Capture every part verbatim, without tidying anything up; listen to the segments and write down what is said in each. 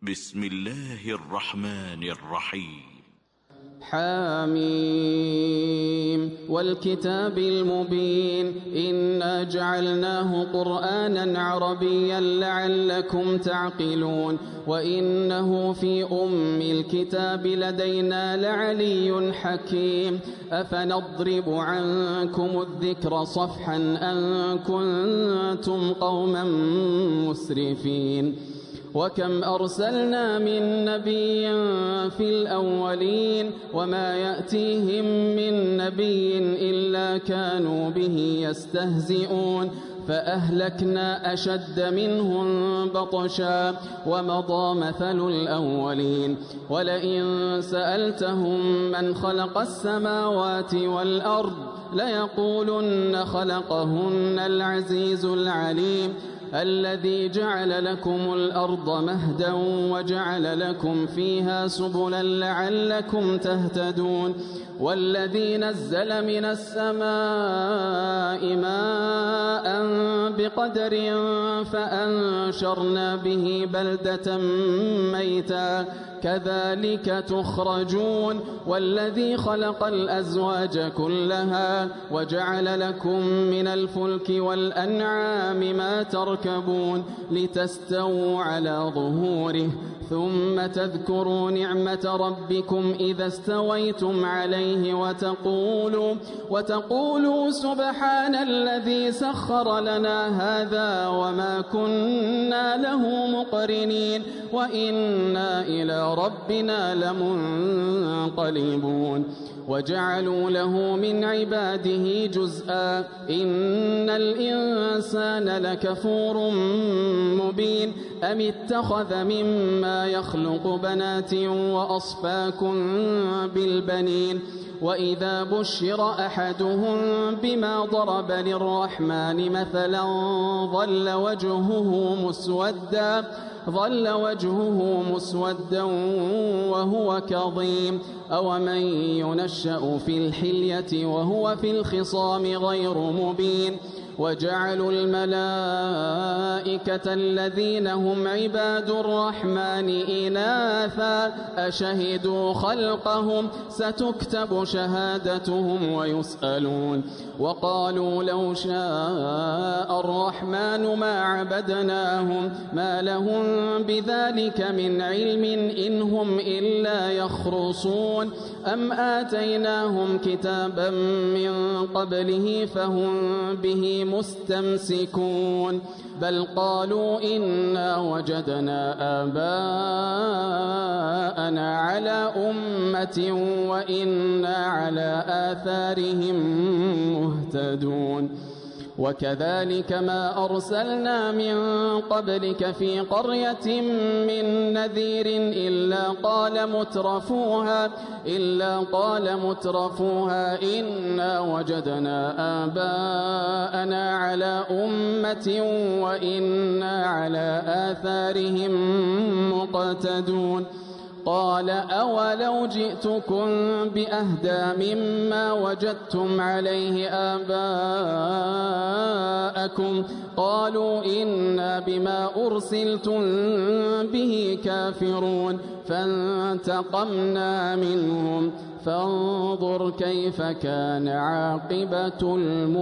بسم الله الرحمن الرحيم. حاميم والكتاب المبين إنا جعلناه قرآنا عربيا لعلكم تعقلون وإنه في أم الكتاب لدينا لعلي حكيم أفنضرب عنكم الذكر صفحا أن كنتم قوما مسرفين وكم أرسلنا من نبي في الأولين وما يأتيهم من نبي إلا كانوا به يستهزئون فأهلكنا أشد منهم بطشا ومضى مثل الأولين ولئن سألتهم من خلق السماوات والأرض ليقولن خلقهن العزيز العليم الذي جعل لكم الأرض مهدا وجعل لكم فيها سبلا لعلكم تهتدون والذي نزل من السماء ماء بقدر فأنشرنا به بلدة ميتا كذلك تخرجون والذي خلق الأزواج كلها وجعل لكم من الفلك والأنعام ما تركبون لتستووا على ظهوره ثم تذكروا نعمة ربكم إذا استويتم عليه وتقولوا, وتقولوا سبحان الذي سخر لنا هذا وما كنا له مقرنين وإنا إلى ربنا لمنقلبون وجعلوا له من عباده جزءا إن الإنسان لكفور مبين أم اتخذ مما يخلق بنات وأصفاكم بالبنين وإذا بشر أحدهم بما ضرب للرحمن مثلا ظل وجهه مسودا ظل وجهه مسودا وهو كظيم أومن ينشأ في الحلية وهو في الخصام غير مبين وجعلوا الملائكة الذين هم عباد الرحمن إناثا أشهدوا خلقهم ستكتب شهادتهم ويسألون وقالوا لو شاء الرحمن ما عبدناهم ما لهم بذلك من علم إن هم إلا يخرصون أم آتيناهم كتابا من قبله فهم به مستمسكون بل قالوا إنا وجدنا آباءنا على أمة وإنا على آثارهم مهتدون وكذلك ما أرسلنا من قبلك في قرية من نذير إلا قال مترفوها إلا قال مترفوها إنا وجدنا آباءنا على أمة وإنا على آثارهم مقتدون قال أولو جئتكم بأهدى مما وجدتم عليه آباءكم قالوا إنا بما أرسلتم به كافرون فانتقمنا منهم فانظر كيف كان عاقبة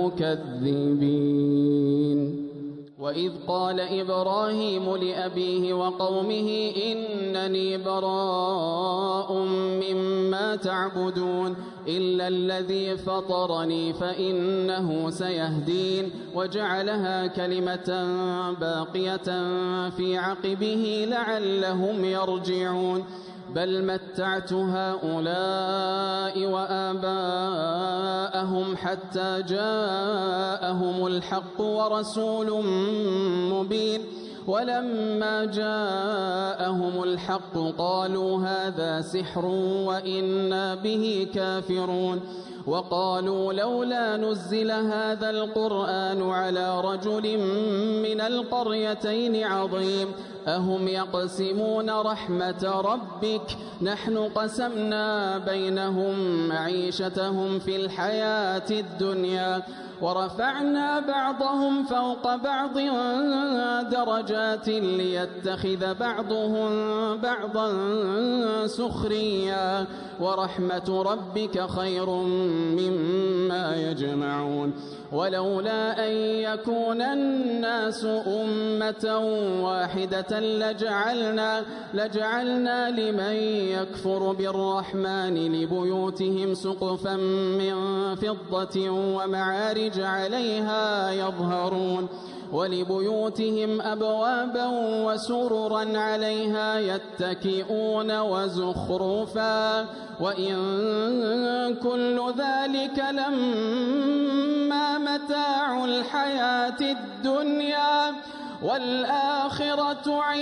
المكذبين وإذ قال إبراهيم لأبيه وقومه إنني براء مما تعبدون إلا الذي فطرني فإنه سيهدين وجعلها كلمة باقية في عقبه لعلهم يرجعون بل متعت هؤلاء وآباءهم حتى جاءهم الحق ورسول مبين ولما جاءهم الحق قالوا هذا سحر وإنا به كافرون وقالوا لولا نزل هذا القرآن على رجل من القريتين عظيم أهم يقسمون رحمة ربك نحن قسمنا بينهم معيشتهم في الحياة الدنيا ورفعنا بعضهم فوق بعض درجات ليتخذ بعضهم بعضا سخريا ورحمة ربك خير مما يجمعون ولولا أن يكون الناس أمة واحدة لجعلنا, لجعلنا لمن يكفر بالرحمن لبيوتهم سقفا من فضة ومعارج عليها يظهرون ولبيوتهم أبوابا وسررا عليها يتكئون وزخرفا وإن كل ذلك لما متاع الحياة الدنيا والآخرة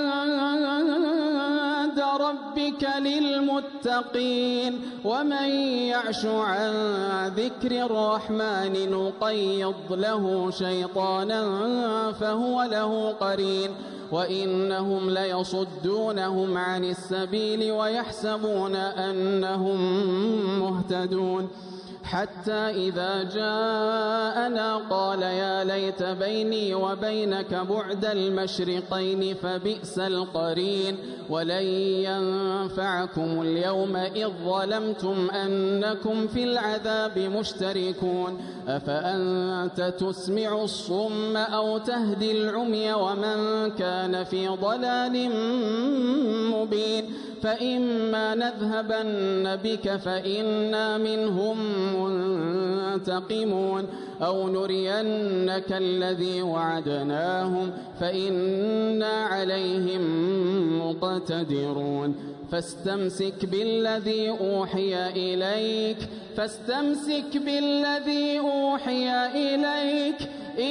عند ربك للمتقين ومن يعش عن ذكر الرحمن نقيض له شيطانا فهو له قرين وإنهم ليصدونهم عن السبيل ويحسبون أنهم مهتدون حتى إذا جاءنا قال يا ليت بيني وبينك بعد المشرقين فبئس القرين ولن ينفعكم اليوم إذ ظلمتم أنكم في العذاب مشتركون أفأنت تسمع الصم أو تهدي العمي ومن كان في ضلال مبين فإما نذهبن بك فإنا منهم منتقمون أو نرينك الذي وعدناهم فإنا عليهم مقتدرون فاستمسك بالذي أوحي إليك فاستمسك بالذي أوحي إليك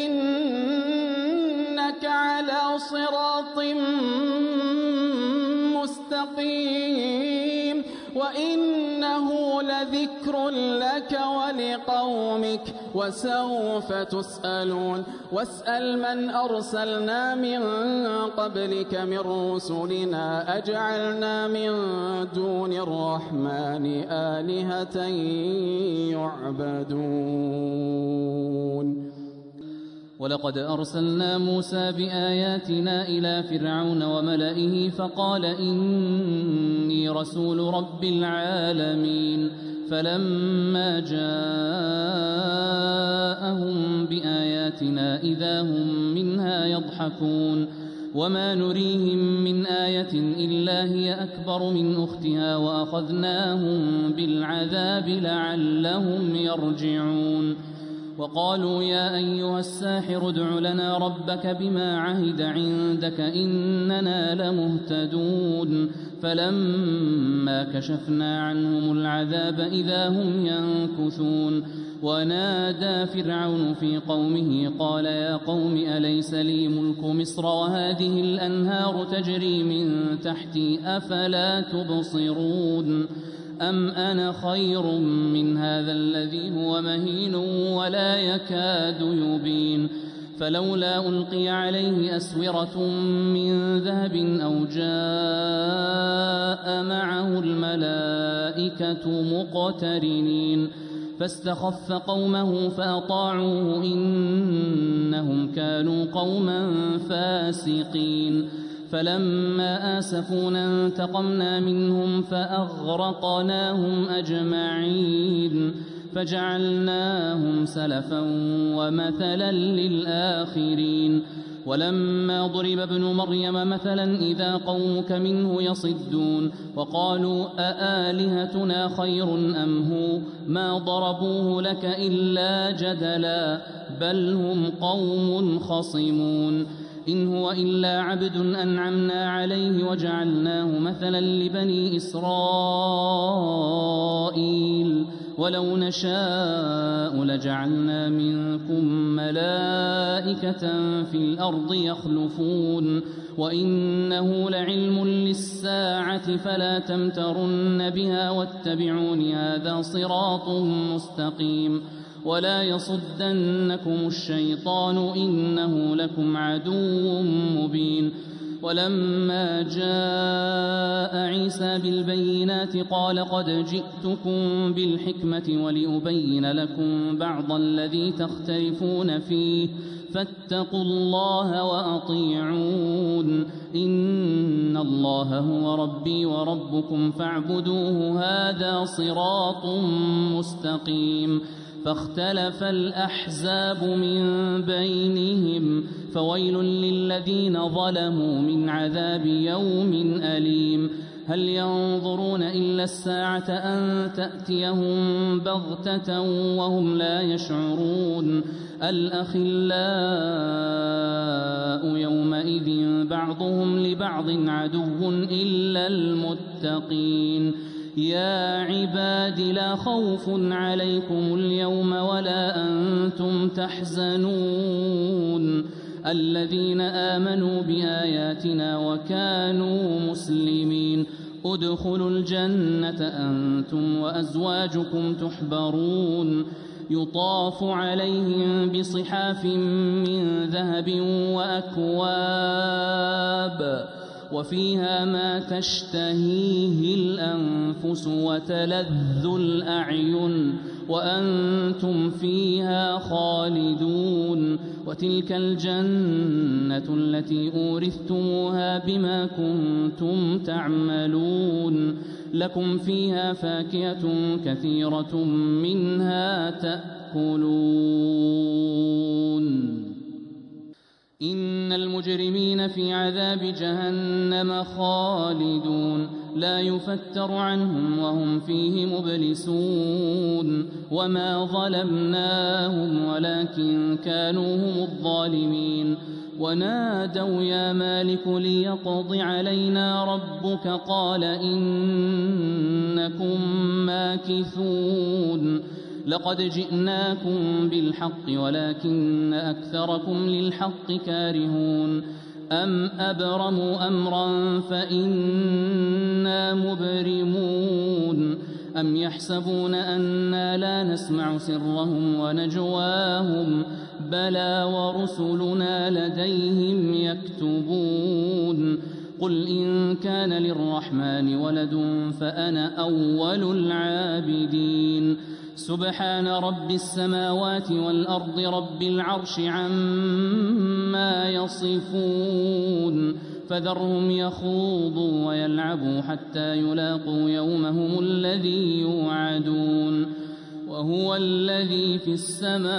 إنك على صراط مستقيم وإنه لذكر لك ولقومك وسوف تسألون واسأل من أرسلنا من قبلك من رسلنا أجعلنا من دون الرحمن آلهة يعبدون ولقد أرسلنا موسى بآياتنا إلى فرعون وملئه فقال إني رسول رب العالمين فلما جاءهم بآياتنا إذا هم منها يضحكون وما نريهم من آية إلا هي أكبر من أختها وأخذناهم بالعذاب لعلهم يرجعون وقالوا يا أيها الساحر ادع لنا ربك بما عهد عندك إننا لمهتدون فلما كشفنا عنهم العذاب إذا هم ينكثون ونادى فرعون في قومه قال يا قوم أليس لي ملك مصر وهذه الأنهار تجري من تحتي أفلا تبصرون أم أنا خير من هذا الذي هو مهين ولا يكاد يبين فلولا ألقي عليه أسورة من ذهب أو جاء معه الملائكة مقترنين فاستخف قومه فأطاعوه إنهم كانوا قوما فاسقين فلما آسفونا انتقمنا منهم فأغرقناهم أجمعين فجعلناهم سلفا ومثلا للآخرين ولما ضرب ابن مريم مثلا إذا قومك منه يصدون وقالوا أآلهتنا خير أم هو ما ضربوه لك إلا جدلا بل هم قوم خصمون إن هو إلا عبد أنعمنا عليه وجعلناه مثلا لبني إسرائيل ولو نشاء لجعلنا منكم ملائكة في الأرض يخلفون وإنه لعلم للساعة فلا تمترن بها واتبعون هذا صراط مستقيم ولا يصدنكم الشيطان إنه لكم عدو مبين ولما جاء عيسى بالبينات قال قد جئتكم بالحكمة ولأبين لكم بعض الذي تختلفون فيه فاتقوا الله وأطيعون إن الله هو ربي وربكم فاعبدوه هذا صراط مستقيم. فاختلف الأحزاب من بينهم فويل للذين ظلموا من عذاب يوم أليم. هل ينظرون إلا الساعة أن تأتيهم بغتة وهم لا يشعرون الأخلاء يومئذ بعضهم لبعض عدو إلا المتقين. يا عباد لا خوف عليكم اليوم ولا أنتم تحزنون الذين آمنوا بآياتنا وكانوا مسلمين ادخلوا الجنة أنتم وأزواجكم تحبرون يطاف عليهم بصحاف من ذهب وأكواب وفيها ما تشتهيه الأنفس وتلذ الأعين وأنتم فيها خالدون وتلك الجنة التي أورثتموها بما كنتم تعملون لكم فيها فاكهة كثيرة منها تأكلون. إن المجرمين في عذاب جهنم خالدون لا يفتر عنهم وهم فيه مبلسون وما ظلمناهم ولكن كانوا هم الظالمين. ونادوا يا مالك ليقض علينا ربك قال إنكم ماكثون لقد جئناكم بالحق ولكن أكثركم للحق كارهون. أم أبرموا أمرا فإنا مبرمون أم يحسبون أنا لا نسمع سرهم ونجواهم بلى ورسلنا لديهم يكتبون. قل إن كان للرحمن ولد فأنا أول العابدين. سبحان رب السماوات والأرض رب العرش عما يصفون فذرهم يخوضوا ويلعبوا حتى يلاقوا يومهم الذي يوعدون. وهو الذي في السماء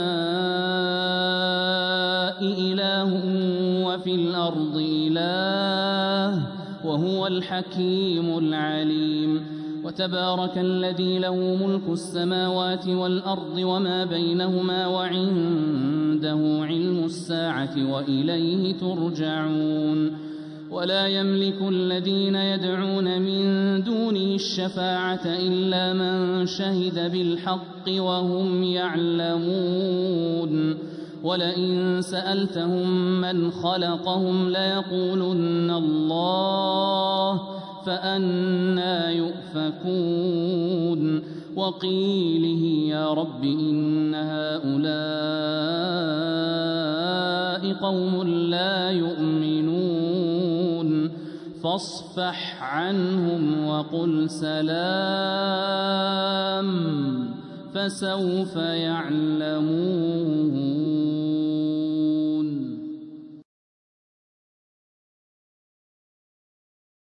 إله وفي الأرض إله وهو الحكيم العليم. وتبارك الذي له ملك السماوات والأرض وما بينهما وعنده علم الساعة وإليه ترجعون. ولا يملك الذين يدعون من دونه الشفاعة إلا من شهد بالحق وهم يعلمون. ولئن سألتهم من خلقهم ليقولن الله فأنى يؤفكون. وقيله يا رب إن هؤلاء قوم لا يؤمنون فاصفح عنهم وقل سلام فسوف يعلمون.